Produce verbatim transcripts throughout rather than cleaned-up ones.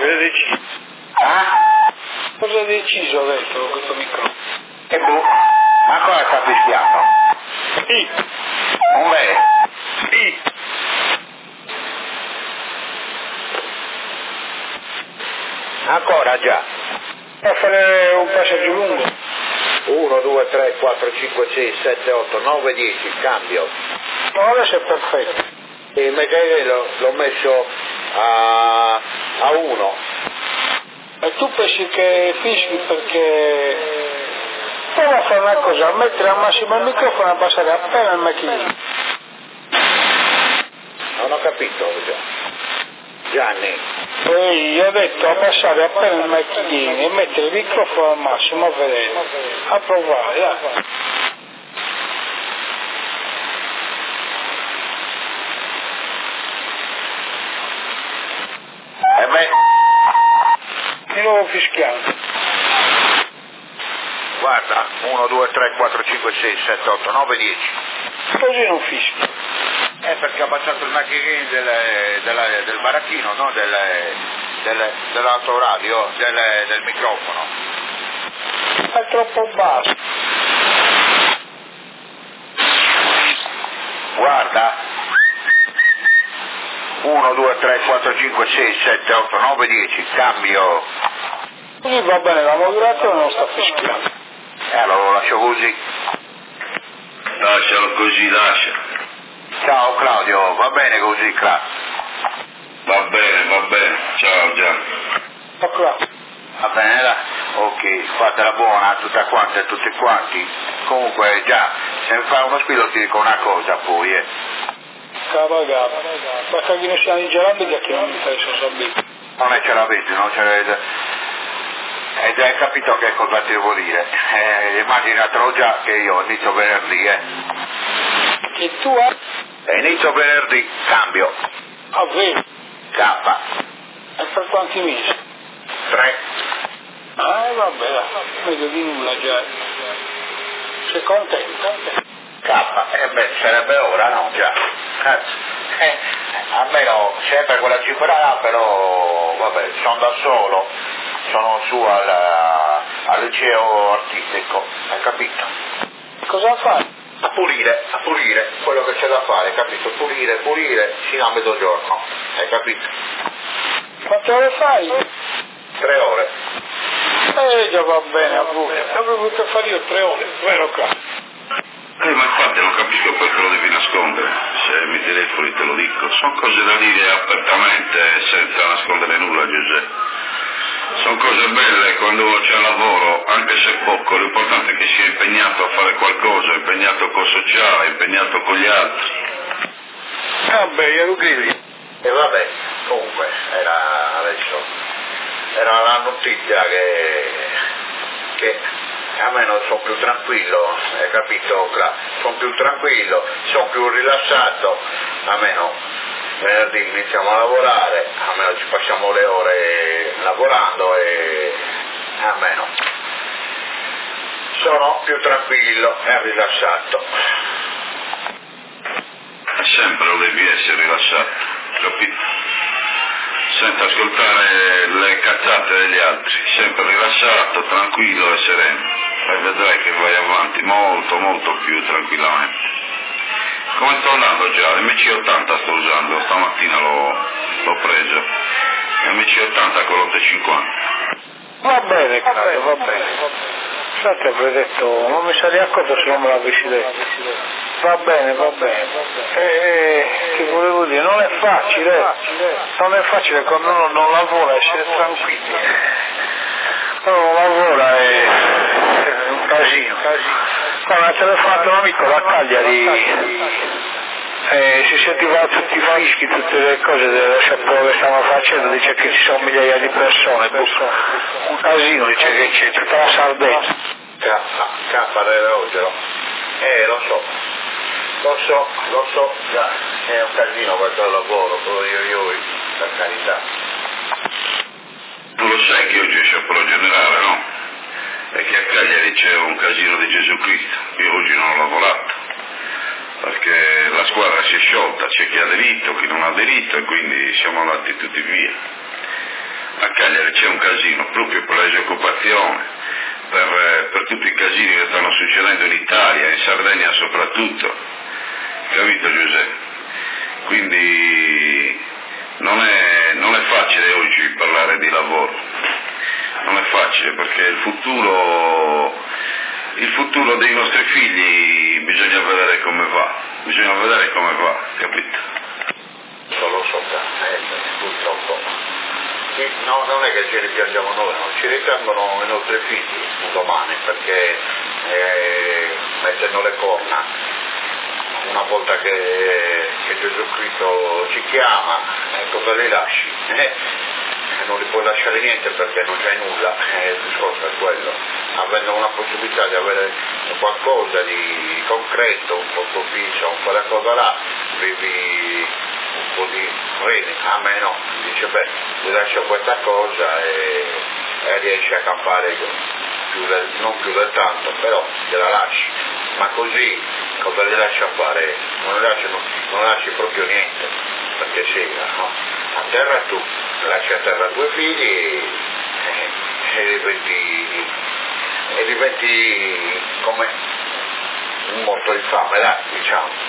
cosa hai deciso? Ah? Cosa hai deciso adesso con questo microfono? E boh, ma ancora sta fischiando? Sì. Non vero? Sì. Ancora già. A fare un passaggio lungo. uno, due, tre, quattro, cinque, sei, sette, otto, nove, dieci, cambio. Ma adesso è perfetto. E invece l'ho, l'ho messo a, a uno. E tu pensi che fischi perché... Prova a fare una cosa, a mettere al massimo il microfono e abbassare appena il macchinino. Non ho capito già. Gianni. Poi io ho detto abbassare appena il macchinino e mettere il microfono al massimo a vedere. A provare, dai. E beh. Di nuovo fischiando. Guarda, uno, due, tre, quattro, cinque, sei, sette, otto, nove, dieci. Così non fischio. È perché ho abbassato il macchinino del, del, del baracchino, no? Del, del, dell'autoradio, del, del microfono. È troppo basso. Guarda. uno, due, tre, quattro, cinque, sei, sette, otto, nove, dieci. Cambio. Così va bene, la modulazione non sta fischiando. E allora lo lascio così. Lascialo così, lascia. Ciao Claudio, va bene così, Claudio? Va bene, va bene. Ciao Gianni. Eccola. Va bene, là? Ok, fatela buona a tutte quante e tutti quanti. Comunque già, se mi fai uno squillo ti dico una cosa poi, eh. Cava cava. Basta che non siano i gelandi che non mi fai sopravvivere. Non è ce l'avete, non ce l'avete. E già hai capito che cosa ti devo dire. Eh, immaginatelo già che io inizio venerdì, eh. Che tu hai? E inizio venerdì, cambio. Ah, vero? K. E per quanti mesi? tre. Ah, eh, vabbè, dai. Meglio di nulla già. Sei contento? K. E beh, sarebbe ora, no? Già. Cazzo. Eh, almeno sempre quella cifra là, però, vabbè, sono da solo. Sono su al, al liceo artistico, hai capito? Cosa fai? A pulire, a pulire, quello che c'è da fare, capito? Pulire, pulire, fino a mezzogiorno, hai capito? Quante ore fai? Tre ore. Eh, già va bene, a voi. Avrei voluto fare io tre ore, vero caro? Eh, ma infatti non capisco perché lo devi nascondere. Se mi telefoni te lo dico. Sono cose da dire apertamente, senza nascondere nulla, Giuseppe. Sono cose belle quando uno c'è lavoro, anche se poco, l'importante è che sia impegnato a fare qualcosa, impegnato col sociale, impegnato con gli altri. Vabbè, ero grilli. E vabbè, comunque, era adesso, era la notizia che, che almeno sono più tranquillo, hai capito? Sono più tranquillo, sono più rilassato, almeno venerdì iniziamo a lavorare, almeno ci passiamo le ore lavorando e almeno sono più tranquillo e rilassato. Sempre lo devi essere rilassato, capito? Senza ascoltare le cazzate degli altri, sempre rilassato, tranquillo e sereno. E vedrai che vai avanti molto, molto più tranquillamente. Come sto andando già? l'M C ottanta sto usando, stamattina l'ho, l'ho preso. l'M C ottanta con l'otto cinquanta. Va bene, caro, va bene. Infatti avrei detto, non mi sarei accorto se non me l'avessi detto. Va bene, va bene. E che volevo dire, non è facile, non è facile quando uno non lavora essere tranquilli. Quando non lavora è, è un casino. Quando ha telefonato un amico da Cagliari, eh, si sentiva tutti i fischi, tutte le cose dello quello che stanno facendo, dice che ci sono migliaia di persone, un casino, dice che c'è tutta la Sardegna. K del Rogero. Eh, lo so, lo so, lo so, già, è un casino questo lavoro, però io, io, per carità. Tu lo sai che oggi è sciopero generale, no? E che a Cagliari c'è un casino di Gesù Cristo. Io oggi non ho lavorato, perché la squadra si è sciolta, c'è chi ha aderito, chi non ha aderito e quindi siamo andati tutti via. A c'è un casino, proprio per la disoccupazione, per, per tutti i casini che stanno succedendo in Italia, in Sardegna soprattutto, capito Giuseppe? Quindi non è, non è facile oggi parlare di lavoro, non è facile perché il futuro, il futuro dei nostri figli bisogna vedere come va, bisogna vedere come va, capito? Lo so, eh, purtroppo. Sì, no, non è che ci ripiangiamo noi, no, ci ripiangono i nostri figli un domani perché eh, mettendo le corna una volta che, che Gesù Cristo ci chiama, eh, cosa li lasci? Eh, non li puoi lasciare niente perché non c'hai nulla, eh, il discorso è quello. Avendo una possibilità di avere qualcosa di concreto, un po' proficio, un po' da cosa là, vivi un po' di reni, a me no, dice beh, ti lascio questa cosa e, e riesci a campare più del, non più del tanto, però te la lasci, ma così cosa li lascia fare? Non lasci, non, non lasci proprio niente, perché sì, no? A terra tu, lasci a terra due figli e, e diventi, e diventi come un morto di fame, dai, diciamo.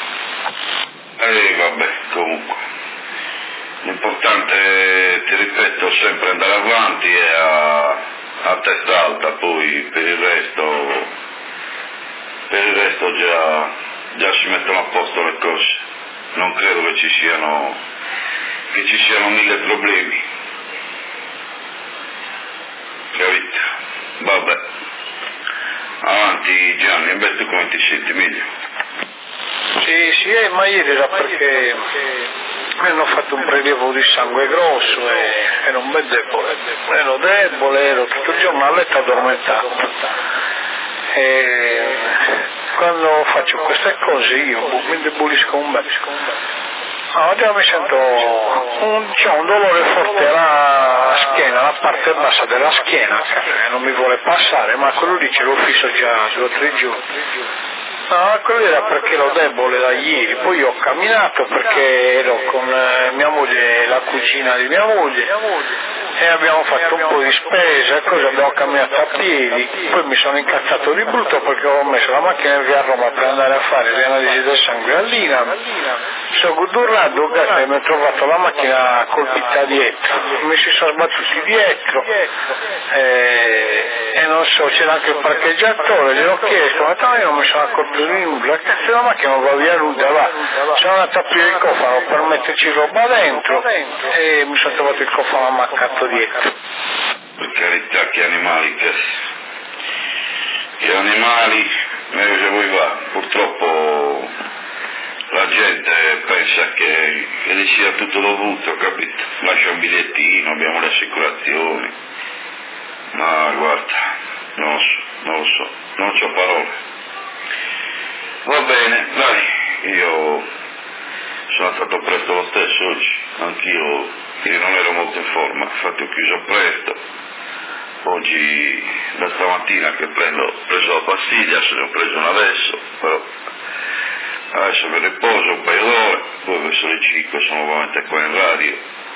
E vabbè, comunque, l'importante, ti ripeto, sempre andare avanti e a, a testa alta, poi per il resto, per il resto già, già si mettono a posto le cose, non credo che ci siano, che ci siano mille problemi, capito? Vabbè, avanti Gianni, e beh tu come ti senti, meglio? Sì, sì, eh, ma ieri era perché mi hanno fatto un prelievo di sangue grosso e ero un bel debole, ero debole, ero tutto il giorno a letto addormentato. E quando faccio queste cose io mi indebolisco un bel. Oggi mi sento un, c'è un dolore forte alla schiena, la parte bassa della schiena, che non mi vuole passare, ma quello lì ce l'ho fisso già due o tre giorni. No, quello era perché ero debole da ieri, poi ho camminato perché ero con eh, mia moglie, la cugina di mia moglie, e abbiamo fatto un po' di spesa, così abbiamo camminato a piedi, poi mi sono incazzato di brutto perché ho messo la macchina via a Roma per andare a fare le analisi del sangue all'Inam, sono gudurrato e mi ho trovato la macchina colpita dietro, mi si sono sbattuti dietro e, e non so, c'era anche il parcheggiatore, gliel'ho chiesto, ma io non mi sono accorto di nulla, cazzo la macchina non va via nulla, va, sono andato a aprire il cofano per metterci roba dentro e mi sono trovato il cofano ammaccato dietro. Per carità, che animali, che, che animali, meglio se vuoi va, purtroppo la gente pensa che, che gli sia tutto dovuto, capito? Lascia un bigliettino, abbiamo le assicurazioni, ma guarda, non lo so, non lo so, non c'ho parole. Va bene, dai, io sono stato presto lo stesso oggi, anch'io ieri non ero molto in forma, infatti ho chiuso presto, oggi da stamattina che prendo, ho preso la pastiglia, se ne ho preso una adesso, però adesso mi riposo un paio d'ore, poi verso le cinque sono nuovamente qua in radio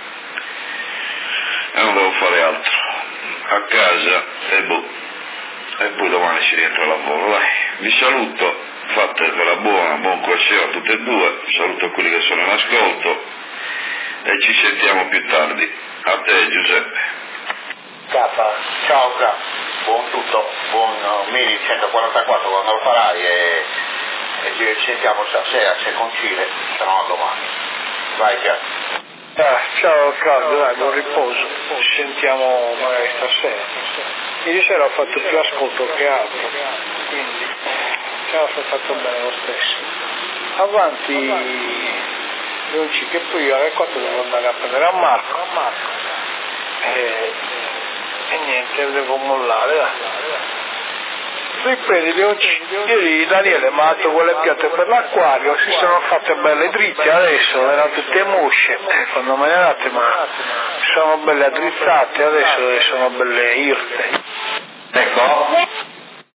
e non devo fare altro, a casa e boh, e poi domani si rientra al lavoro, dai, vi saluto. Fatevela buona, buon corso a tutte e due, saluto quelli che sono in ascolto e ci sentiamo più tardi. A te Giuseppe. Capa, ciao Cap, buon tutto, buon uh, Miri centoquarantaquattro quando lo farai e, e ci sentiamo stasera se concile, se no a domani. Vai Cap. Ah, ciao Claudio, dai, buon riposo, ci sentiamo magari stasera. Ieri sera ho fatto più ascolto che altro, quindi ce l'ho fatto bene lo stesso. Avanti, Leonci, che poi io alle quattro devo andare a prendere a Marco, a Marco. E, e niente, devo mollare, dai. Ripresi Leonci, ieri Daniele mi ha dato quelle piante per l'acquario, si sono fatte belle dritte, adesso erano tutte musce, quando me ne date, ma sono belle addrizzate, adesso sono belle irte.